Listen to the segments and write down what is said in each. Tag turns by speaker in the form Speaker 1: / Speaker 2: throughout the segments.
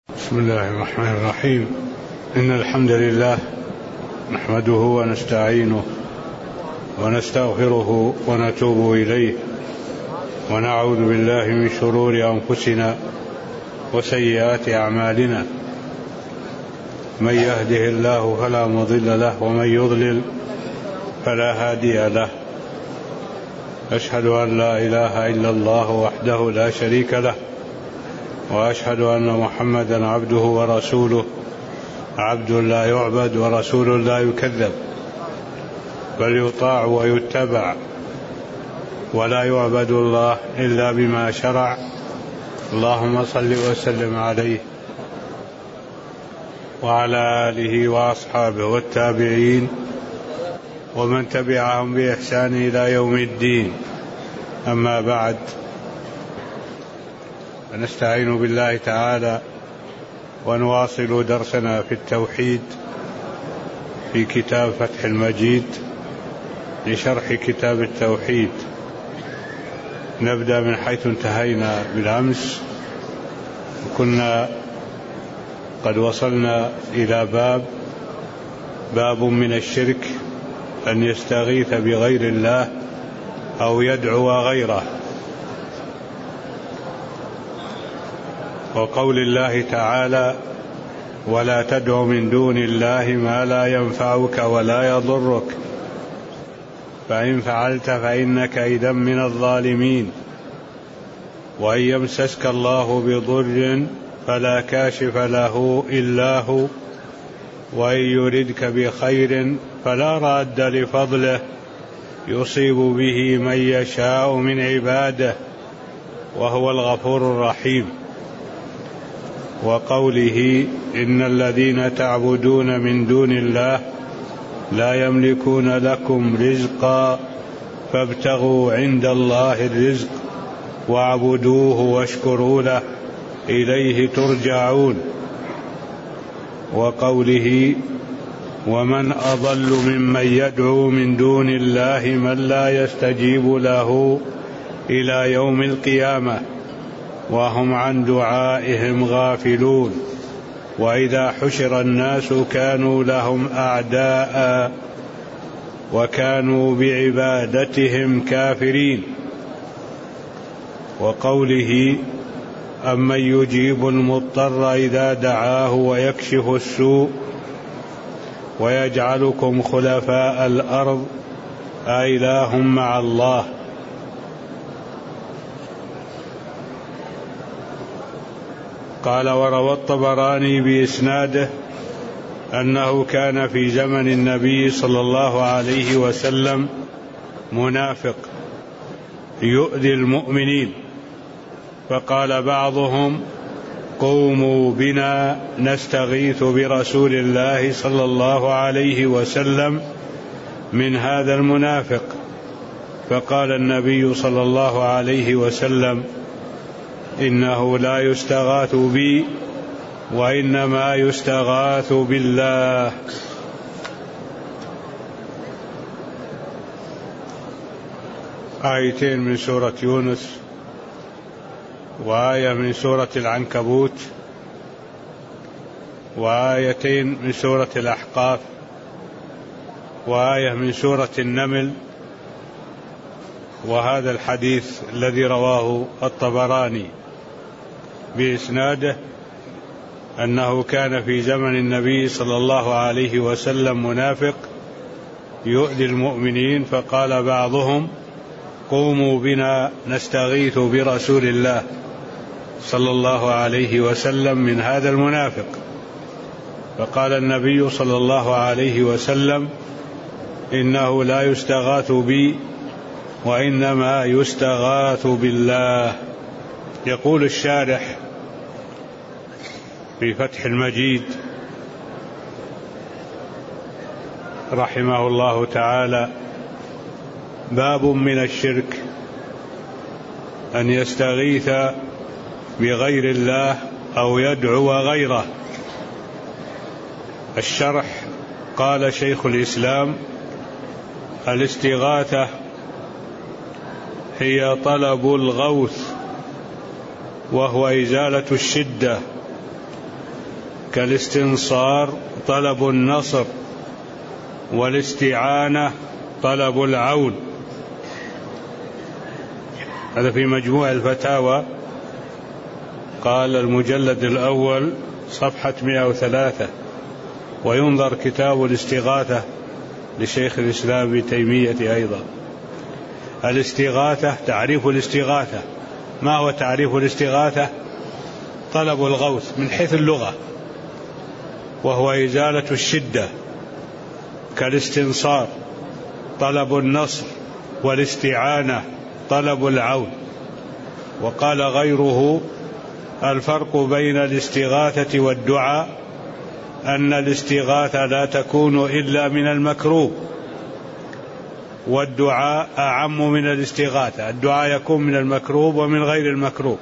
Speaker 1: بسم الله الرحمن الرحيم. إن الحمد لله نحمده ونستعينه ونستغفره ونتوب إليه ونعوذ بالله من شرور أنفسنا وسيئات أعمالنا. من يهده الله فلا مضل له ومن يضلل فلا هادي له. أشهد أن لا إله إلا الله وحده لا شريك له، وأشهد أن محمدا عبده ورسوله، عبد لا يعبد ورسول لا يكذب، بل يطاع ويتبع، ولا يعبد الله إلا بما شرع. اللهم صل وسلم عليه وعلى آله وأصحابه والتابعين ومن تبعهم بإحسان إلى يوم الدين. أما بعد، فنستعين بالله تعالى ونواصل درسنا في التوحيد في كتاب فتح المجيد لشرح كتاب التوحيد. نبدأ من حيث انتهينا بالأمس، وكنا قد وصلنا إلى باب من الشرك أن يستغيث بغير الله أو يدعو غيره، وقول الله تعالى: ولا تدع من دون الله ما لا ينفعك ولا يضرك فإن فعلت فإنك إذا من الظالمين. وإن يمسسك الله بضر فلا كاشف له إلا هو، وإن يردك بخير فلا راد لفضله يصيب به من يشاء من عباده وهو الغفور الرحيم. وقوله: إن الذين تعبدون من دون الله لا يملكون لكم رزقا فابتغوا عند الله الرزق واعبدوه واشكروا له إليه ترجعون. وقوله: ومن أضل ممن يدعو من دون الله من لا يستجيب له إلى يوم القيامة وهم عن دعائهم غافلون. وإذا حشر الناس كانوا لهم أعداء وكانوا بعبادتهم كافرين. وقوله: أمن يجيب المضطر إذا دعاه ويكشف السوء ويجعلكم خلفاء الأرض أإله مع الله. قال: وروى الطبراني بإسناده أنه كان في زمن النبي صلى الله عليه وسلم منافق يؤذي المؤمنين، فقال بعضهم: قوموا بنا نستغيث برسول الله صلى الله عليه وسلم من هذا المنافق. فقال النبي صلى الله عليه وسلم: إنه لا يستغاث بي وإنما يستغاث بالله. آيتين من سورة يونس وآية من سورة العنكبوت وآيتين من سورة الأحقاف وآية من سورة النمل. وهذا الحديث الذي رواه الطبراني بإسناده أنه كان في زمن النبي صلى الله عليه وسلم منافق يؤذي المؤمنين، فقال بعضهم: قوموا بنا نستغيث برسول الله صلى الله عليه وسلم من هذا المنافق. فقال النبي صلى الله عليه وسلم: إنه لا يستغاث بي وإنما يستغاث بالله. يقول الشارح في فتح المجيد رحمه الله تعالى: باب من الشرك أن يستغيث بغير الله أو يدعو غيره. الشرح: قال شيخ الإسلام: الاستغاثة هي طلب الغوث، وهو إزالة الشدة كالاستنصار طلب النصر، والاستعانة طلب العون. هذا في مجموع الفتاوى، قال المجلد الأول صفحة 103. وينظر كتاب الاستغاثة لشيخ الإسلام ابن تيمية أيضا. الاستغاثة، تعريف الاستغاثة. ما هو تعريف الاستغاثة؟ طلب الغوث من حيث اللغة، وهو إزالة الشدة، كالاستنصار طلب النصر، والاستعانة طلب العون. وقال غيره: الفرق بين الاستغاثة والدعاء أن الاستغاثة لا تكون إلا من المكروب، والدعاء أعم من الاستغاثة. الدعاء يكون من المكروب ومن غير المكروب.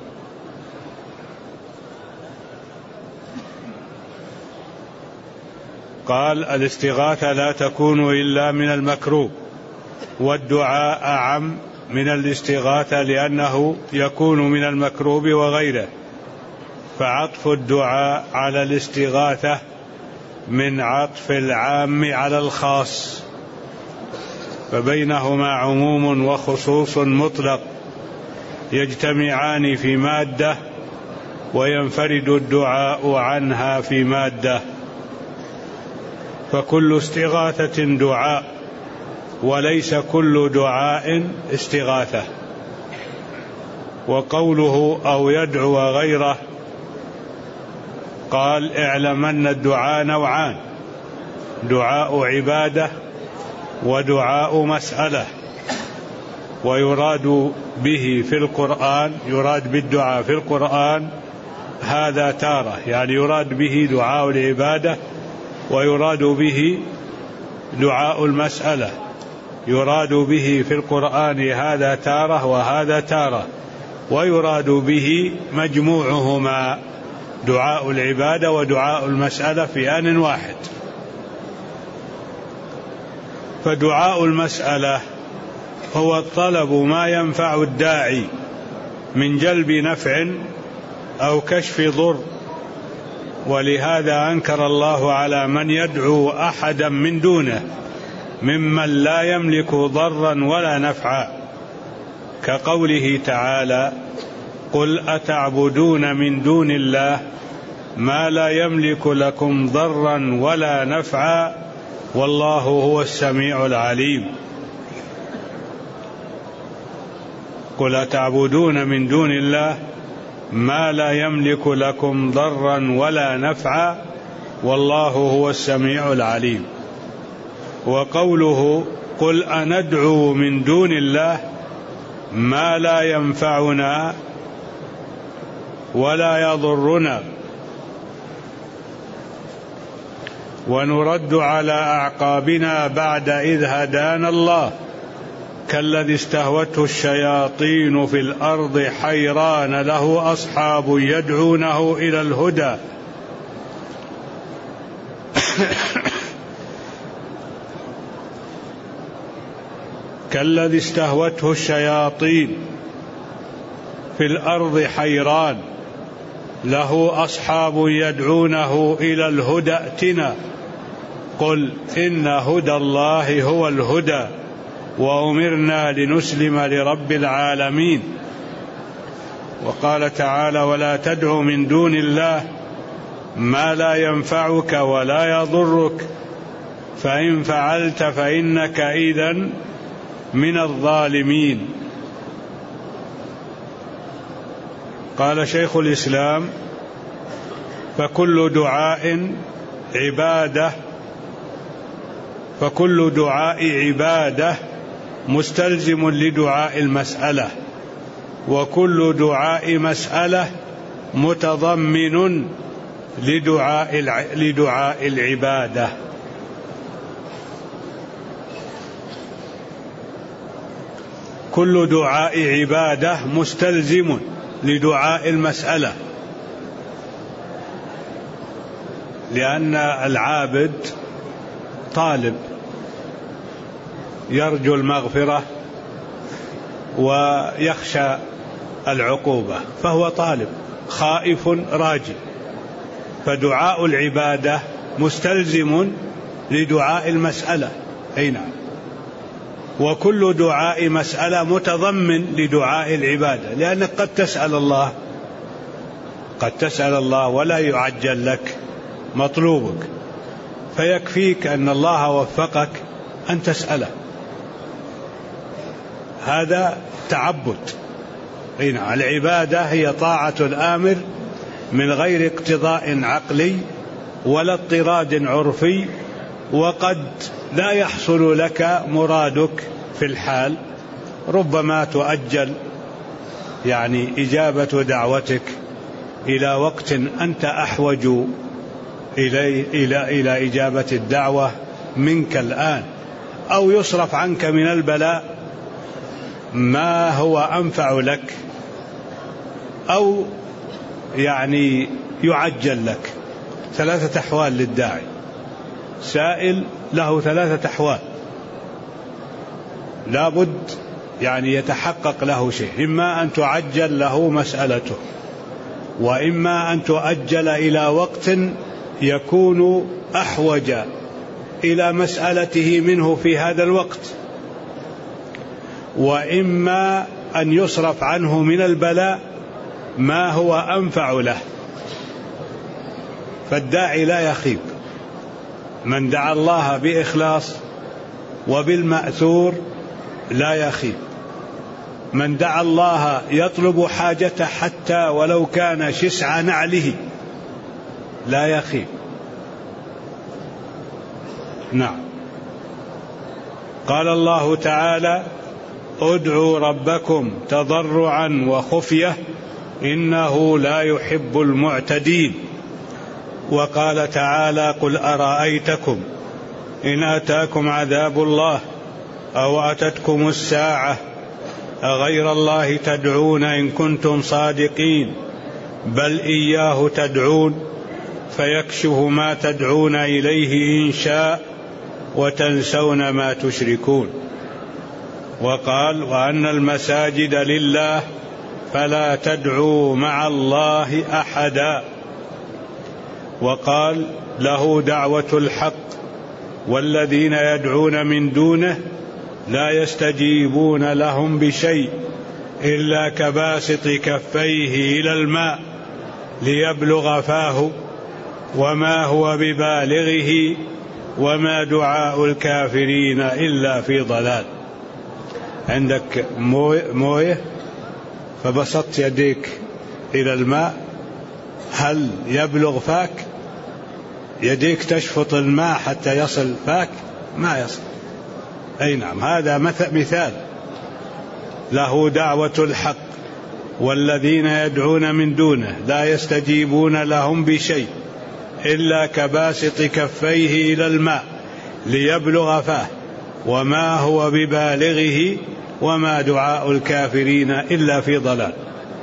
Speaker 1: قال: الاستغاثة لا تكون إلا من المكروب، والدعاء أعم من الاستغاثة لأنه يكون من المكروب وغيره، فعطف الدعاء على الاستغاثة من عطف العام على الخاص، فبينهما عموم وخصوص مطلق يجتمعان في مادة، وينفرد الدعاء عنها في مادة. فكل استغاثة دعاء، وليس كل دعاء استغاثة. وقوله أو يدعو غيره، قال: اعلم أن الدعاء نوعان: دعاء عبادة ودعاء مسألة. ويراد به في القرآن، يراد بالدعاء في القرآن هذا تارة، يعني يراد به دعاء العبادة، ويراد به دعاء المسألة. يراد به في القرآن هذا تارة وهذا تارة، ويراد به مجموعهما، دعاء العبادة ودعاء المسألة في آن واحد. فدعاء المسألة هو الطلب ما ينفع الداعي من جلب نفع أو كشف ضر، ولهذا أنكر الله على من يدعو أحدا من دونه ممن لا يملك ضرا ولا نفعا، كقوله تعالى: قل أتعبدون من دون الله ما لا يملك لكم ضرا ولا نفعا والله هو السميع العليم. قل أتعبدون من دون الله ما لا يملك لكم ضرا ولا نفعا والله هو السميع العليم. وقوله قل أندعو من دون الله ما لا ينفعنا ولا يضرنا ونرد على أعقابنا بعد إذ هدانا الله كالذي استهوته الشياطين في الأرض حيران له أصحاب يدعونه إلى الهدى كالذي استهوته الشياطين في الأرض حيران له أصحاب يدعونه إلى الهدى ائتنا قل إن هدى الله هو الهدى وأمرنا لنسلم لرب العالمين. وقال تعالى ولا تدع من دون الله ما لا ينفعك ولا يضرك فإن فعلت فإنك إذن من الظالمين. قال شيخ الإسلام فكل دعاء عبادة مستلزم لدعاء المسألة، وكل دعاء مسألة متضمن لدعاء العبادة. كل دعاء عبادة مستلزم لدعاء المسألة، لأن العابد طالب يرجو المغفرة ويخشى العقوبة، فهو طالب خائف راجي. فدعاء العبادة مستلزم لدعاء المسألة. أي نعم. وكل دعاء مسألة متضمن لدعاء العبادة، لأنك قد تسأل الله ولا يعجل لك مطلوبك، فيكفيك أن الله وفقك أن تسأله، هذا تعبد. أي نعم. العبادة هي طاعة الآمر من غير اقتضاء عقلي ولا اضطراد عرفي، وقد لا يحصل لك مرادك في الحال، ربما تؤجل يعني إجابة دعوتك إلى وقت أنت أحوج إلى إجابة الدعوة منك الآن، أو يصرف عنك من البلاء ما هو أنفع لك، أو يعني يعجل لك. 3 أحوال للداعي، سائل له 3 أحوال لابد يعني يتحقق له شيء، إما أن تعجل له مسألته، وإما أن تؤجل إلى وقت يكون أحوج إلى مسألته منه في هذا الوقت، وإما أن يصرف عنه من البلاء ما هو أنفع له. فالداعي لا يخيب، من دعا الله بإخلاص وبالمأثور لا يخيب، من دعا الله يطلب حاجته حتى ولو كان شسع نعله لا يخيب. نعم. قال الله تعالى: ادعوا ربكم تضرعا وخفية إنه لا يحب المعتدين. وقال تعالى: قل أرأيتكم إن أتاكم عذاب الله أو أتتكم الساعة أغير الله تدعون إن كنتم صادقين بل إياه تدعون فيكشف ما تدعون إليه إن شاء وتنسون ما تشركون. وقال: وأن المساجد لله فلا تدعوا مع الله أحدا. وقال: له دعوة الحق والذين يدعون من دونه لا يستجيبون لهم بشيء إلا كباسط كفيه إلى الماء ليبلغ فاه وما هو ببالغه وما دعاء الكافرين إلا في ضلال. عندك مويه فبسطت يديك إلى الماء، هل يبلغ فاك؟ يديك تشفط الماء حتى يصل فاك؟ ما يصل. أي نعم. هذا مثال. له دعوة الحق والذين يدعون من دونه لا يستجيبون لهم بشيء إلا كباسط كفيه إلى الماء ليبلغ فاه وما هو ببالغه وما دعاء الكافرين إلا في ضلال.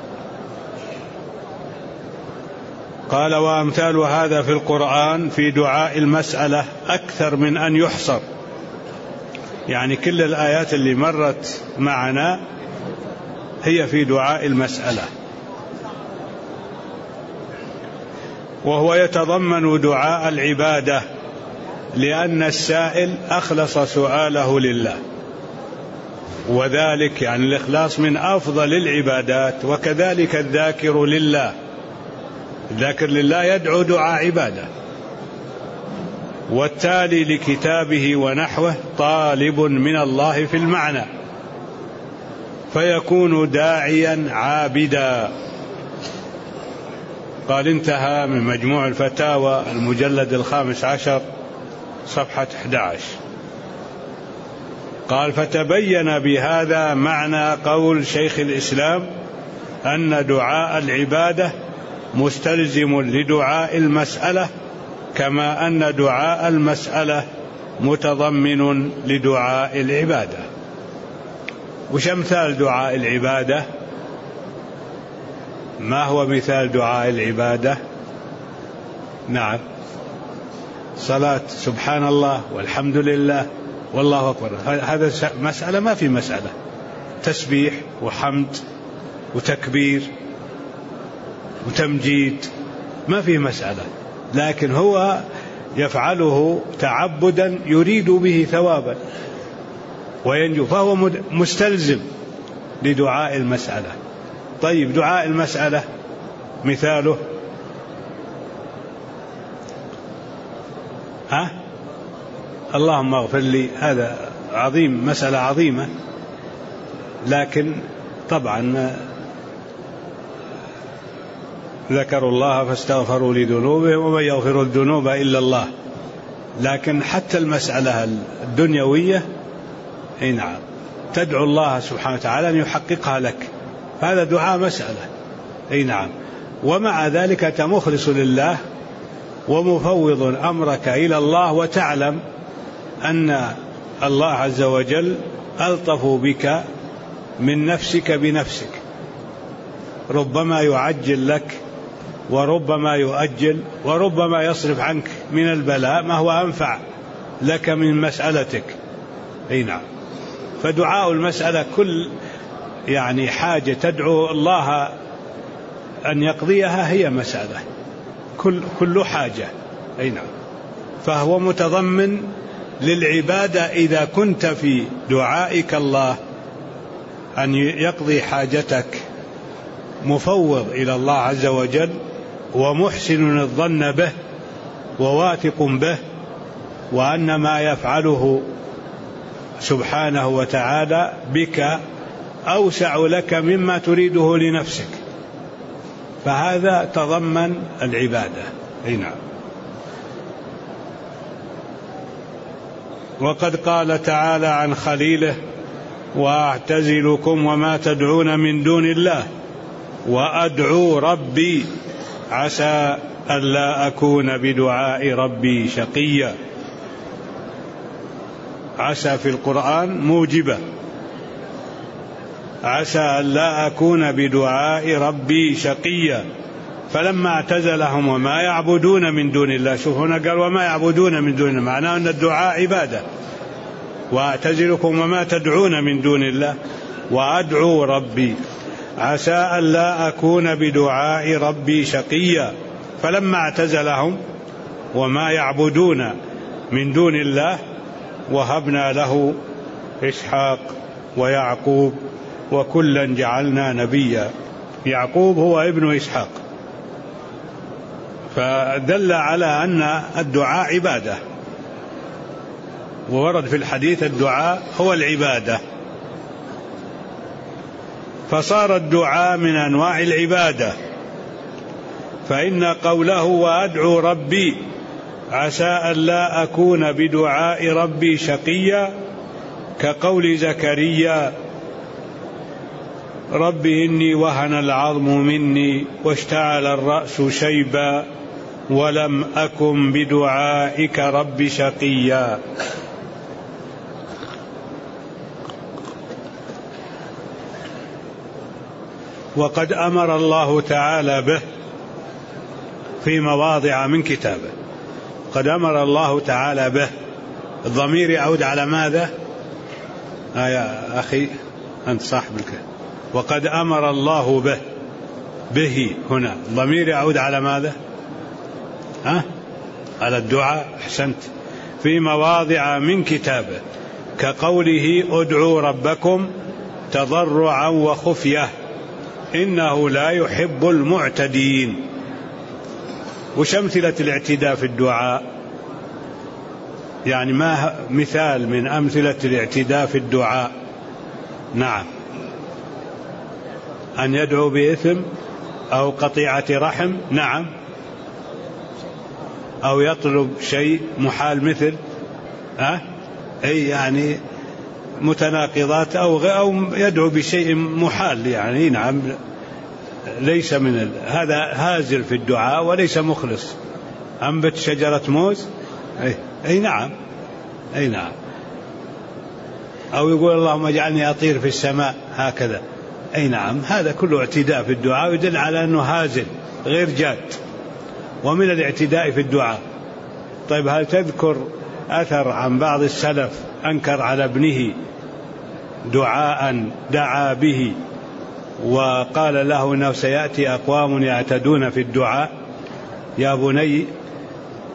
Speaker 1: قال: وأمثال هذا في القرآن في دعاء المسألة أكثر من أن يحصر. يعني كل الآيات اللي مرت معنا هي في دعاء المسألة، وهو يتضمن دعاء العبادة لأن السائل أخلص سؤاله لله، وذلك يعني الإخلاص من أفضل العبادات. وكذلك الذاكر لله، الذاكر لله يدعو دعاء عبادة، والتالي لكتابه ونحوه طالب من الله في المعنى فيكون داعيا عابدا. قال: انتهى من مجموع الفتاوى المجلد 15 صفحة 11. قال: فتبين بهذا معنى قول شيخ الإسلام أن دعاء العبادة مستلزم لدعاء المسألة كما أن دعاء المسألة متضمن لدعاء العبادة. وش مثال دعاء العبادة؟ ما هو مثال دعاء العبادة؟ نعم، صلاة سبحان الله والحمد لله والله أكبر. هذا مسألة؟ ما في مسألة. تسبيح وحمد وتكبير وتمجيد، ما في مسألة. لكن هو يفعله تعبدا يريد به ثوابا وينجو، فهو مستلزم لدعاء المسألة. طيب دعاء المسألة مثاله اللهم اغفر لي، هذا عظيم، مسألة عظيمة، لكن طبعا ذكروا الله فاستغفروا لذنوبهم ومن يغفر الذنوب إلا الله. لكن حتى المسألة الدنيوية نعم تدعو الله سبحانه وتعالى أن يحققها لك، هذا دعاء مسألة نعم. ومع ذلك أنت مخلص لله ومفوض أمرك إلى الله، وتعلم أن الله عز وجل ألطف بك من نفسك بنفسك، ربما يعجل لك وربما يؤجل وربما يصرف عنك من البلاء ما هو أنفع لك من مسألتك نعم. فدعاء المسألة كل يعني حاجة تدعو الله أن يقضيها هي مسألة، كل حاجة نعم. فهو متضمن للعبادة إذا كنت في دعائك الله أن يقضي حاجتك مفوض إلى الله عز وجل ومحسن الظن به وواثق به، وأن ما يفعله سبحانه وتعالى بك أوسع لك مما تريده لنفسك، فهذا تضمن العبادة نعم. وقد قال تعالى عن خليله وأعتزلكم وما تدعون من دون الله وأدعو ربي عسى ألا أكون بدعاء ربي شقيا. عسى في القرآن موجبة، عسى ألا أكون بدعاء ربي شقيا. فلما اعتزلهم وما يعبدون من دون الله، شوف هنا قال وما يعبدون من دون الله، معناه أن الدعاء عبادة. وأعتزلكم وما تدعون من دون الله وأدعو ربي عسى ألا أكون بدعاء ربي شقيا. فلما اعتزلهم وما يعبدون من دون الله وهبنا له إسحاق ويعقوب وكلا جعلنا نبيا. يعقوب هو ابن إسحاق، فدل على أن الدعاء عبادة، وورد في الحديث الدعاء هو العبادة، فصار الدعاء من أنواع العبادة. فإن قوله وأدعو ربي عسى ألا أكون بدعاء ربي شقيا كقول زكريا رب إني وهن العظم مني واشتعل الرأس شيبا ولم أكن بدعائك رب شقيا. وقد أمر الله تعالى به في مواضع من كتابه. قد أمر الله تعالى به، الضمير يعود على ماذا؟ يا أخي أنت صاحب الكلام. وقد أمر الله به هنا الضمير يعود على ماذا؟ على الدعاء. أحسنت. في مواضع من كتابه كقوله ادعوا ربكم تضرعا وخفية إنه لا يحب المعتدين. وش أمثلة الاعتداء في الدعاء؟ يعني ما مثال من أمثلة الاعتداء في الدعاء؟ نعم، أن يدعو بإثم أو قطيعة رحم، نعم، أو يطلب شيء محال مثل أي يعني متناقضات أو يدعو بشيء محال يعني نعم، ليس من هذا هازل في الدعاء وليس مخلص. أنبت شجرة موز، أي نعم، أي نعم. أو يقول اللهم اجعلني أطير في السماء هكذا، أي نعم. هذا كله اعتداء في الدعاء يدل على أنه هازل غير جاد، ومن الاعتداء في الدعاء. طيب هل تذكر أثر عن بعض السلف أنكر على ابنه دعاء دعا به وقال له أنه سيأتي أقوام يعتدون في الدعاء، يا بني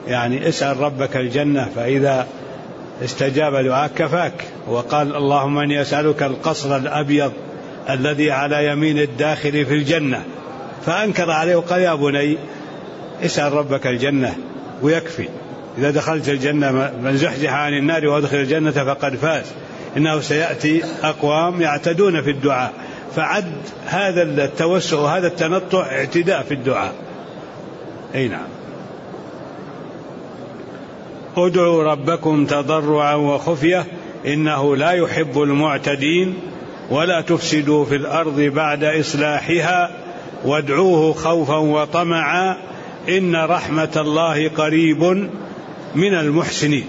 Speaker 1: يعني اسأل ربك الجنة فإذا استجاب دعاءك كفاك. وقال اللهم إني أسألك القصر الأبيض الذي على يمين الداخل في الجنة، فأنكر عليه وقال يا بني اسأل ربك الجنة ويكفي. إذا دخلت الجنة من زحزح عن النار وادخل الجنة فقد فاز. إنه سيأتي أقوام يعتدون في الدعاء، فعد هذا التوسع وهذا التنطع اعتداء في الدعاء. أي نعم. ادعوا ربكم تضرعا وخفية إنه لا يحب المعتدين ولا تفسدوا في الأرض بعد إصلاحها وادعوه خوفا وطمعا إن رحمة الله قريب من المحسنين.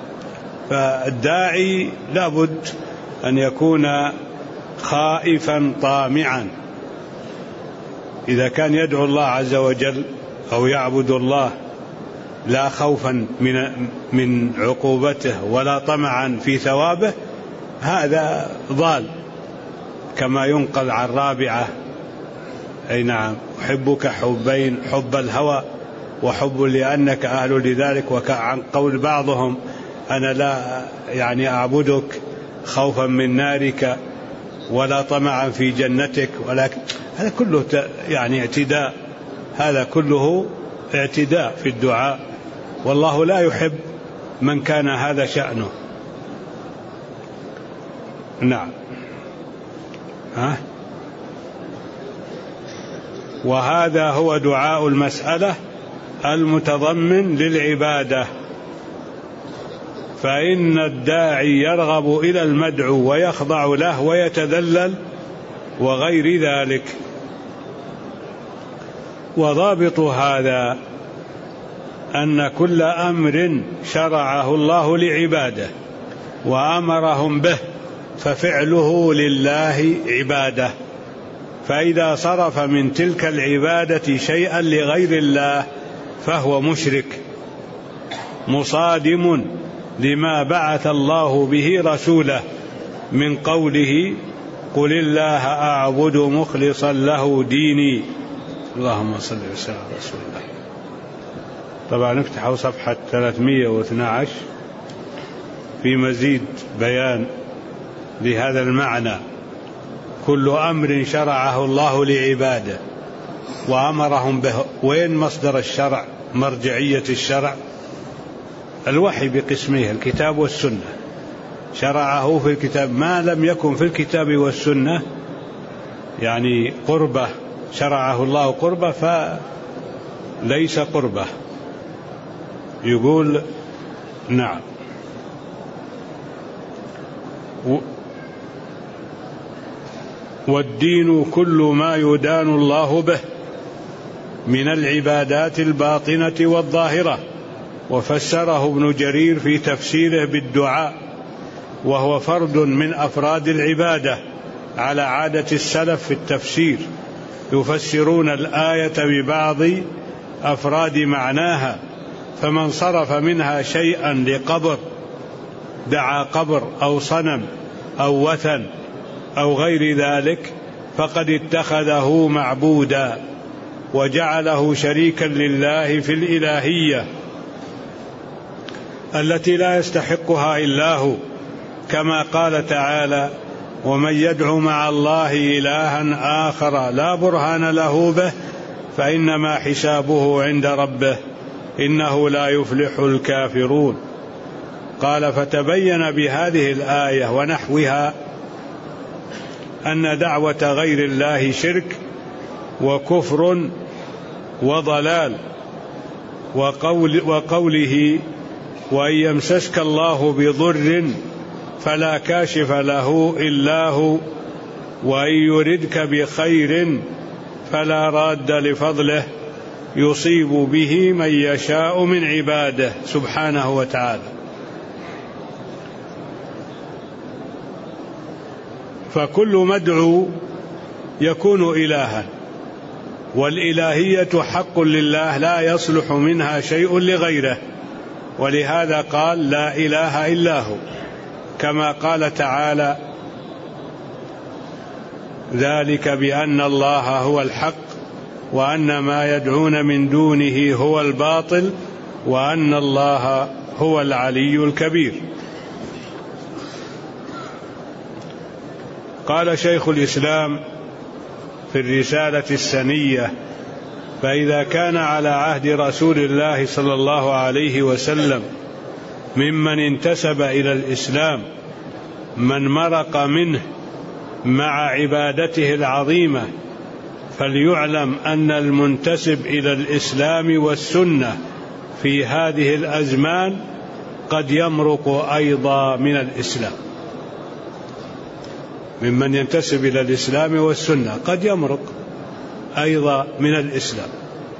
Speaker 1: فالداعي لابد أن يكون خائفا طامعا. إذا كان يدعو الله عز وجل أو يعبد الله لا خوفا من عقوبته ولا طمعا في ثوابه، هذا ضال، كما ينقل عن رابعة أي نعم أحبك حبين، حب الهوى وحب لأنك أهل لذلك، وعن قول بعضهم أنا لا يعني أعبدك خوفا من نارك ولا طمعا في جنتك، ولكن هذا كله يعني اعتداء، هذا كله اعتداء في الدعاء، والله لا يحب من كان هذا شأنه. نعم. وهذا هو دعاء المسألة المتضمن للعبادة. فإن الداعي يرغب إلى المدعو ويخضع له ويتذلل وغير ذلك. وضابط هذا أن كل أمر شرعه الله لعباده وأمرهم به ففعله لله عبادة، فإذا صرف من تلك العبادة شيئا لغير الله فهو مشرك مصادم لما بعث الله به رسوله من قوله قل الله أعبد مخلصا له ديني. اللهم صل وسلم على رسول الله. طبعا نفتح صفحة 312 في مزيد بيان لهذا المعنى. كل أمر شرعه الله لعباده وأمرهم به. وين مصدر الشرع؟ مرجعية الشرع الوحي بقسمه الكتاب والسنة. شرعه في الكتاب، ما لم يكن في الكتاب والسنة يعني قربة شرعه الله قربة فليس قربة. يقول نعم. والدين كل ما يدان الله به من العبادات الباطنة والظاهرة. وفسره ابن جرير في تفسيره بالدعاء، وهو فرد من أفراد العبادة على عادة السلف في التفسير، يفسرون الآية ببعض أفراد معناها، فمن صرف منها شيئا لقبر دعا قبر أو صنم أو وثن أو غير ذلك فقد اتخذه معبودا وجعله شريكا لله في الإلهية التي لا يستحقها إلا هو، كما قال تعالى ومن يدعو مع الله إلها آخر لا برهان له به فإنما حسابه عند ربه إنه لا يفلح الكافرون. قال فتبين بهذه الآية ونحوها أن دعوة غير الله شرك وكفر وضلال. وقوله وإن يمسسك الله بضر فلا كاشف له إلا هو وإن يردك بخير فلا راد لفضله يصيب به من يشاء من عباده سبحانه وتعالى. فكل مدعو يكون إلها، والإلهية حق لله لا يصلح منها شيء لغيره، ولهذا قال لا إله إلا هو، كما قال تعالى ذلك بأن الله هو الحق وأن ما يدعون من دونه هو الباطل وأن الله هو العلي الكبير. قال شيخ الإسلام في الرسالة السنية: فإذا كان على عهد رسول الله صلى الله عليه وسلم ممن انتسب إلى الإسلام من مرق منه مع عبادته العظيمة، فليعلم أن المنتسب إلى الإسلام والسنة في هذه الأزمان قد يمرق أيضا من الإسلام. ممن ينتسب إلى الإسلام والسنة قد يمرق أيضا من الإسلام،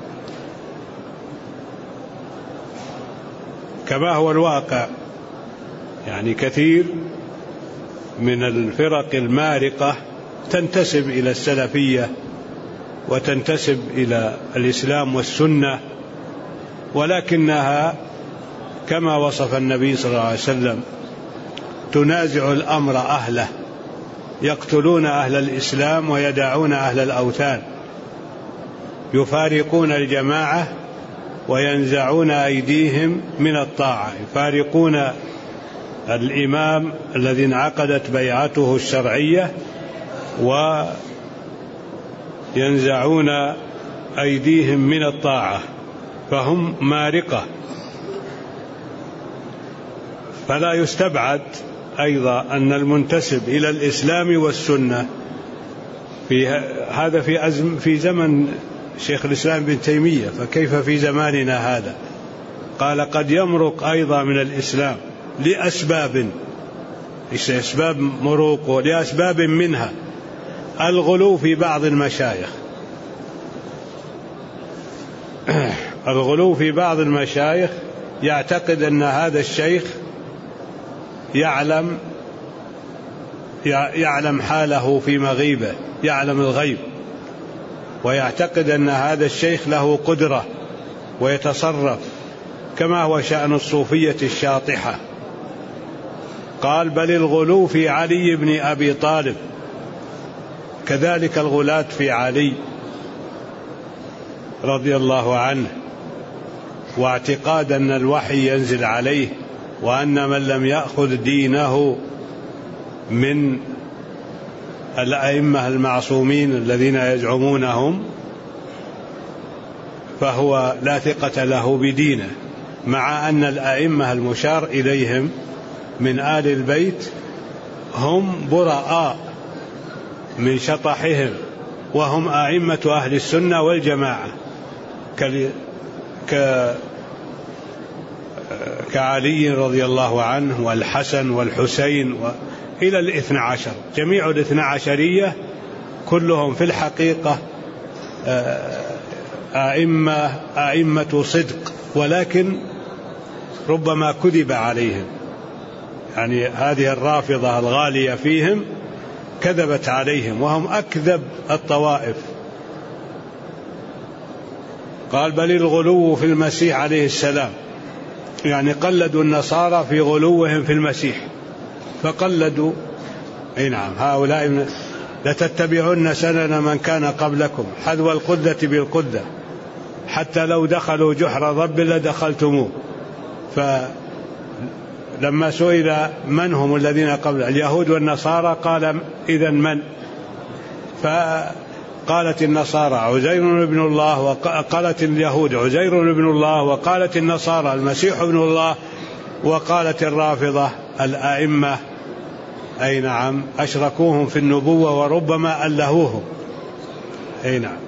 Speaker 1: كما هو الواقع. يعني كثير من الفرق المارقة تنتسب إلى السلفية وتنتسب إلى الإسلام والسنة، ولكنها كما وصف النبي صلى الله عليه وسلم تنازع الأمر أهله، يقتلون أهل الإسلام ويدعون أهل الأوثان، يفارقون الجماعة وينزعون أيديهم من الطاعة، يفارقون الإمام الذي انعقدت بيعته الشرعية وينزعون أيديهم من الطاعة، فهم مارقة. فلا يستبعد أيضا أن المنتسب إلى الإسلام والسنة هذا في زمن شيخ الإسلام ابن تيمية، فكيف في زماننا هذا؟ قال قد يمرق أيضا من الإسلام لأسباب، أسباب مروق لأسباب منها الغلو في بعض المشايخ. الغلو في بعض المشايخ، يعتقد أن هذا الشيخ يعلم حاله في مغيبه، يعلم الغيب، ويعتقد أن هذا الشيخ له قدرة ويتصرف، كما هو شأن الصوفية الشاطحة. قال بل الغلو في علي بن أبي طالب، كذلك الغلاة في علي رضي الله عنه، واعتقاد أن الوحي ينزل عليه، وأن من لم يأخذ دينه من الأئمة المعصومين الذين يزعمونهم فهو لا ثقة له بدينه، مع أن الأئمة المشار إليهم من آل البيت هم براء من شطحهم، وهم أئمة أهل السنة والجماعة كعلي رضي الله عنه والحسن والحسين إلى الاثنى عشر. جميع الاثنى عشرية كلهم في الحقيقة أئمة صدق، ولكن ربما كذب عليهم. يعني هذه الرافضة الغالية فيهم كذبت عليهم، وهم أكذب الطوائف. قال بل الغلو في المسيح عليه السلام، يعني قلدوا النصارى في غلوهم في المسيح، فقلدوا. أي نعم، هؤلاء لتتبعون سنن من كان قبلكم حذو القدة بالقدة، حتى لو دخلوا جحر ضب لدخلتموه. فلما سئل من هم الذين قبل اليهود والنصارى قال إذن من؟ فقالت النصارى عزير ابن الله، وقالت اليهود عزير ابن الله، وقالت النصارى المسيح ابن الله، وقالت الرافضة الأئمة أي نعم أشركوهم في النبوة وربما ألهوهم. أي نعم.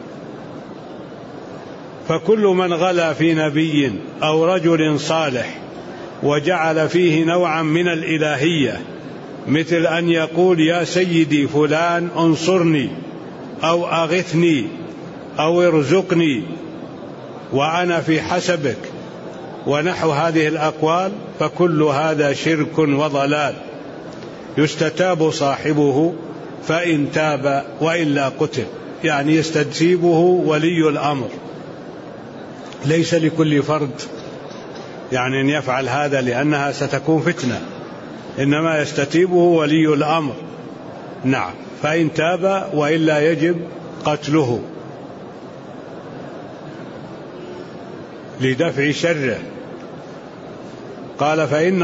Speaker 1: فكل من غلا في نبي أو رجل صالح وجعل فيه نوعا من الإلهية، مثل أن يقول يا سيدي فلان انصرني أو أغثني أو ارزقني وأنا في حسبك، ونحو هذه الأقوال، فكل هذا شرك وضلال، يستتاب صاحبه فإن تاب وإلا قتل. يعني يستجيبه ولي الأمر، ليس لكل فرد يعني أن يفعل هذا لأنها ستكون فتنة، إنما يستتيبه ولي الأمر. نعم، فإن تاب وإلا يجب قتله لدفع شره قال فإن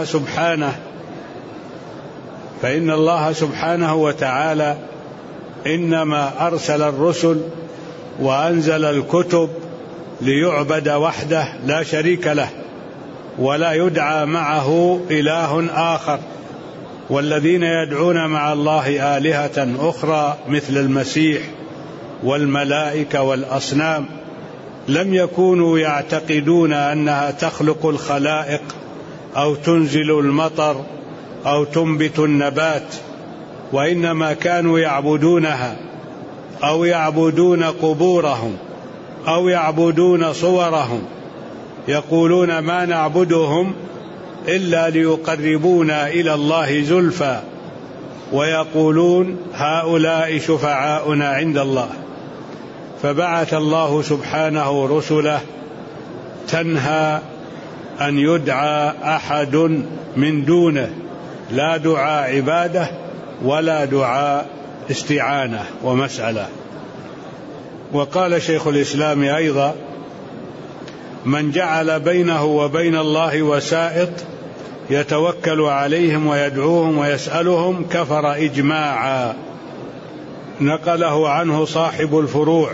Speaker 1: الله سبحانه وتعالى إنما أرسل الرسل وأنزل الكتب ليعبد وحده لا شريك له ولا يدعى معه إله آخر، والذين يدعون مع الله آلهة أخرى مثل المسيح والملائكة والأصنام لم يكونوا يعتقدون أنها تخلق الخلائق أو تنزل المطر أو تنبت النبات، وإنما كانوا يعبدونها أو يعبدون قبورهم أو يعبدون صورهم، يقولون ما نعبدهم إلا ليقربونا إلى الله زلفى، ويقولون هؤلاء شفعاؤنا عند الله. فبعث الله سبحانه رسله تنهى أن يدعى أحد من دونه، لا دعاء عبادة ولا دعاء استعانة ومسألة. وقال شيخ الإسلام أيضا: من جعل بينه وبين الله وسائط يتوكل عليهم ويدعوهم ويسألهم كفر إجماعا. نقله عنه صاحب الفروع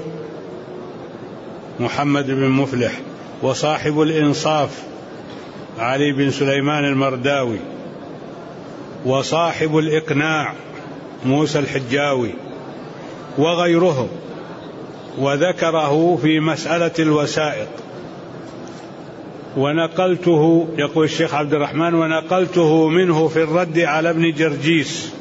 Speaker 1: محمد بن مفلح، وصاحب الإنصاف علي بن سليمان المرداوي، وصاحب الإقناع موسى الحجاوي وغيرهم، وذكره في مسألة الوسائط. ونقلته، يقول الشيخ عبد الرحمن، ونقلته منه في الرد على ابن جرجيس.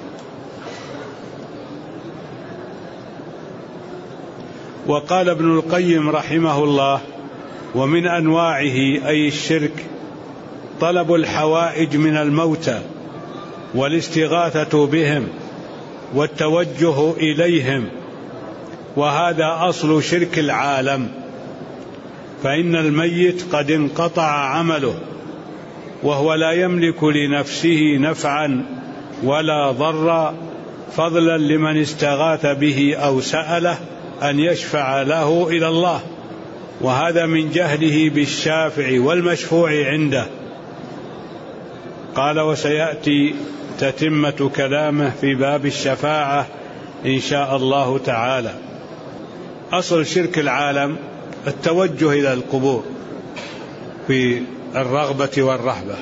Speaker 1: وقال ابن القيم رحمه الله: ومن أنواعه أي الشرك طلب الحوائج من الموتى والاستغاثة بهم والتوجه إليهم، وهذا أصل شرك العالم، فإن الميت قد انقطع عمله وهو لا يملك لنفسه نفعا ولا ضرا، فضلا لمن استغاث به أو سأله أن يشفع له إلى الله، وهذا من جهله بالشافع والمشفوع عنده. قال: وسيأتي تتمة كلامه في باب الشفاعة إن شاء الله تعالى. أصل شرك العالم التوجه إلى القبور في الرغبة والرهبة.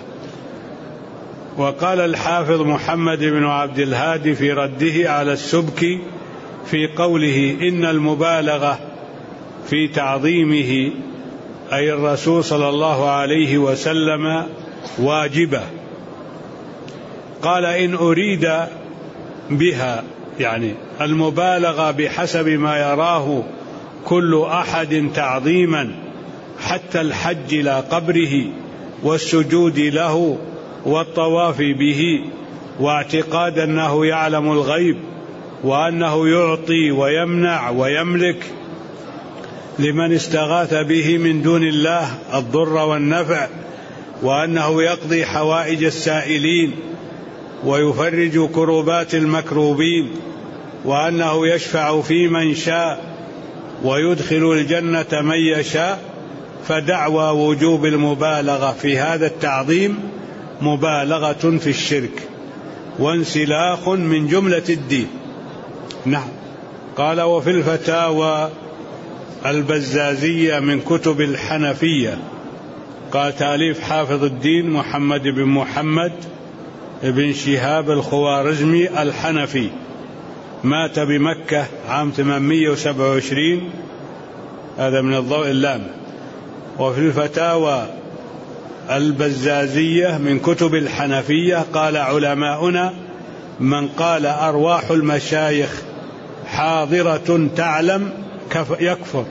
Speaker 1: وقال الحافظ محمد بن عبد الهادي في رده على السبكي في قوله: إن المبالغة في تعظيمه أي الرسول صلى الله عليه وسلم واجبة. قال: إن أريد بها يعني المبالغة بحسب ما يراه كل أحد تعظيما، حتى الحج إلى قبره والسجود له والطواف به، واعتقاد أنه يعلم الغيب وأنه يعطي ويمنع ويملك لمن استغاث به من دون الله الضر والنفع، وأنه يقضي حوائج السائلين ويفرج كروبات المكروبين، وأنه يشفع في من شاء ويدخل الجنة من يشاء. فدعوى وجوب المبالغة في هذا التعظيم مبالغة في الشرك وانسلاخ من جملة الدين. نعم. قال: وفي الفتاوى البزازية من كتب الحنفية، قال تأليف حافظ الدين محمد بن محمد بن شهاب الخوارزمي الحنفي، مات بمكة عام 827، هذا من الضوء اللام. وفي الفتاوى البزازية من كتب الحنفية قال علماؤنا: من قال أرواح المشايخ حاضرة تعلم يكفر.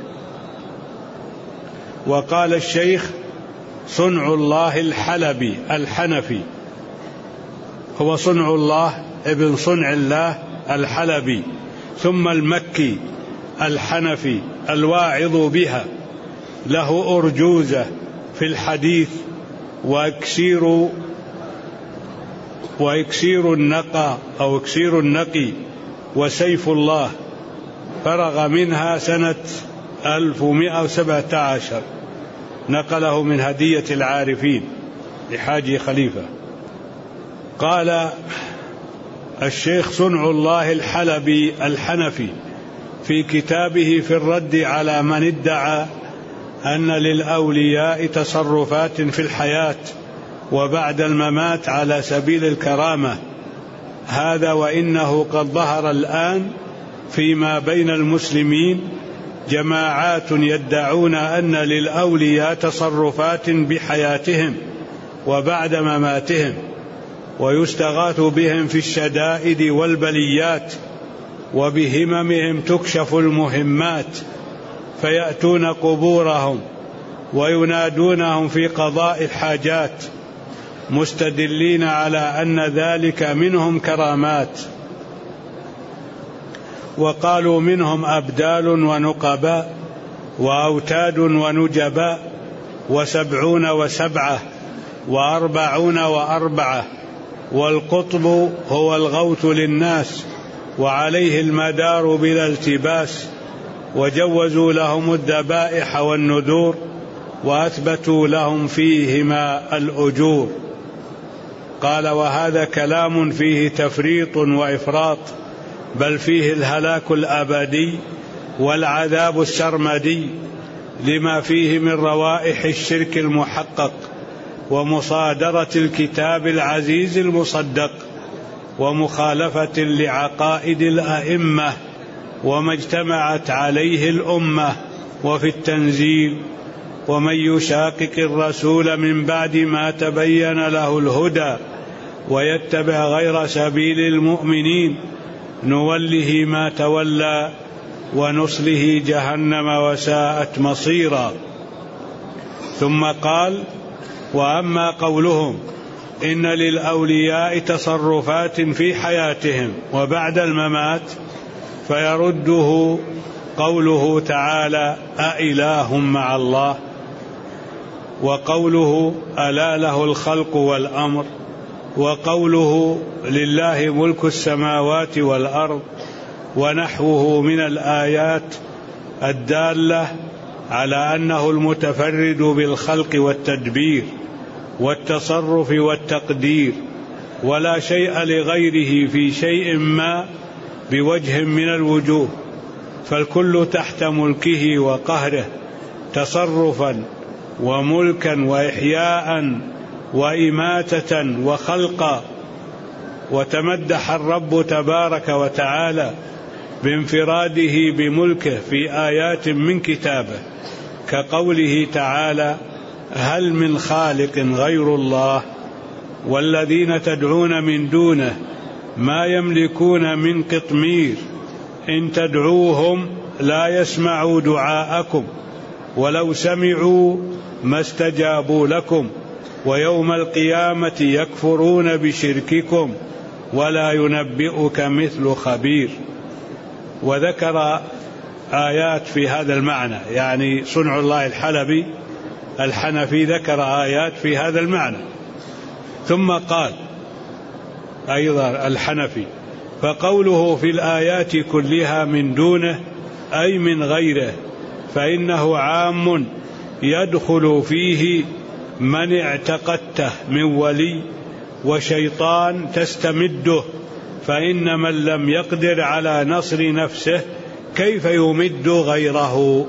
Speaker 1: وقال الشيخ: صنع الله الحلبي الحنفي، هو صنع الله ابن صنع الله الحلبي، ثم المكي الحنفي الواعظ بها، له أرجوزة في الحديث وإكسير النقى أو إكسير النقي وسيف الله، فرغ منها سنة 1117، نقله من هدية العارفين. لحاجي خليفة. قال الشيخ صنع الله الحلبي الحنفي في كتابه في الرد على من ادعى أن للأولياء تصرفات في الحياة وبعد الممات على سبيل الكرامة: هذا وإنه قد ظهر الآن فيما بين المسلمين جماعات يدعون أن للأولياء تصرفات بحياتهم وبعد مماتهم، ويستغاث بهم في الشدائد والبليات، وبهممهم تكشف المهمات، فيأتون قبورهم وينادونهم في قضاء الحاجات مستدلين على أن ذلك منهم كرامات، وقالوا منهم أبدال ونقباء وأوتاد ونجباء 70 و7 و40 و4، والقطب هو الغوث للناس وعليه المدار بلا التباس، وجوزوا لهم الذبائح والنذور وأثبتوا لهم فيهما الأجور. قال: وهذا كلام فيه تفريط وإفراط، بل فيه الهلاك الأبدي والعذاب السرمدي، لما فيه من روائح الشرك المحقق ومصادرة الكتاب العزيز المصدق ومخالفة لعقائد الأئمة وما اجتمعت عليه الأمة وفي التنزيل. ومن يشاقق الرسول من بعد ما تبين له الهدى ويتبع غير سبيل المؤمنين نوله ما تولى ونصله جهنم وساءت مصيرا. ثم قال: وأما قولهم إن للأولياء تصرفات في حياتهم وبعد الممات فيرده قوله تعالى: أإله مع الله، وقوله: ألا له الخلق والأمر، وقوله: لله ملك السماوات والأرض، ونحوه من الآيات الدالة على أنه المتفرد بالخلق والتدبير والتصرف والتقدير، ولا شيء لغيره في شيء ما بوجه من الوجوه، فالكل تحت ملكه وقهره تصرفا وملكا وإحياء وإماتة وخلقا. وتمدح الرب تبارك وتعالى بانفراده بملكه في آيات من كتابه، كقوله تعالى: هل من خالق غير الله، والذين تدعون من دونه ما يملكون من قطمير، إن تدعوهم لا يسمعوا دعاءكم ولو سمعوا ما استجابوا لكم، ويوم القيامة يكفرون بشرككم ولا ينبئك مثل خبير. وذكر آيات في هذا المعنى، يعني صنع الله الحلبي الحنفي ذكر آيات في هذا المعنى. ثم قال أيضا الحنفي: فقوله في الآيات كلها من دونه أي من غيره، فإنه عام يدخل فيه من اعتقدته من ولي وشيطان تستمده، فإن من لم يقدر على نصر نفسه كيف يمد غيره،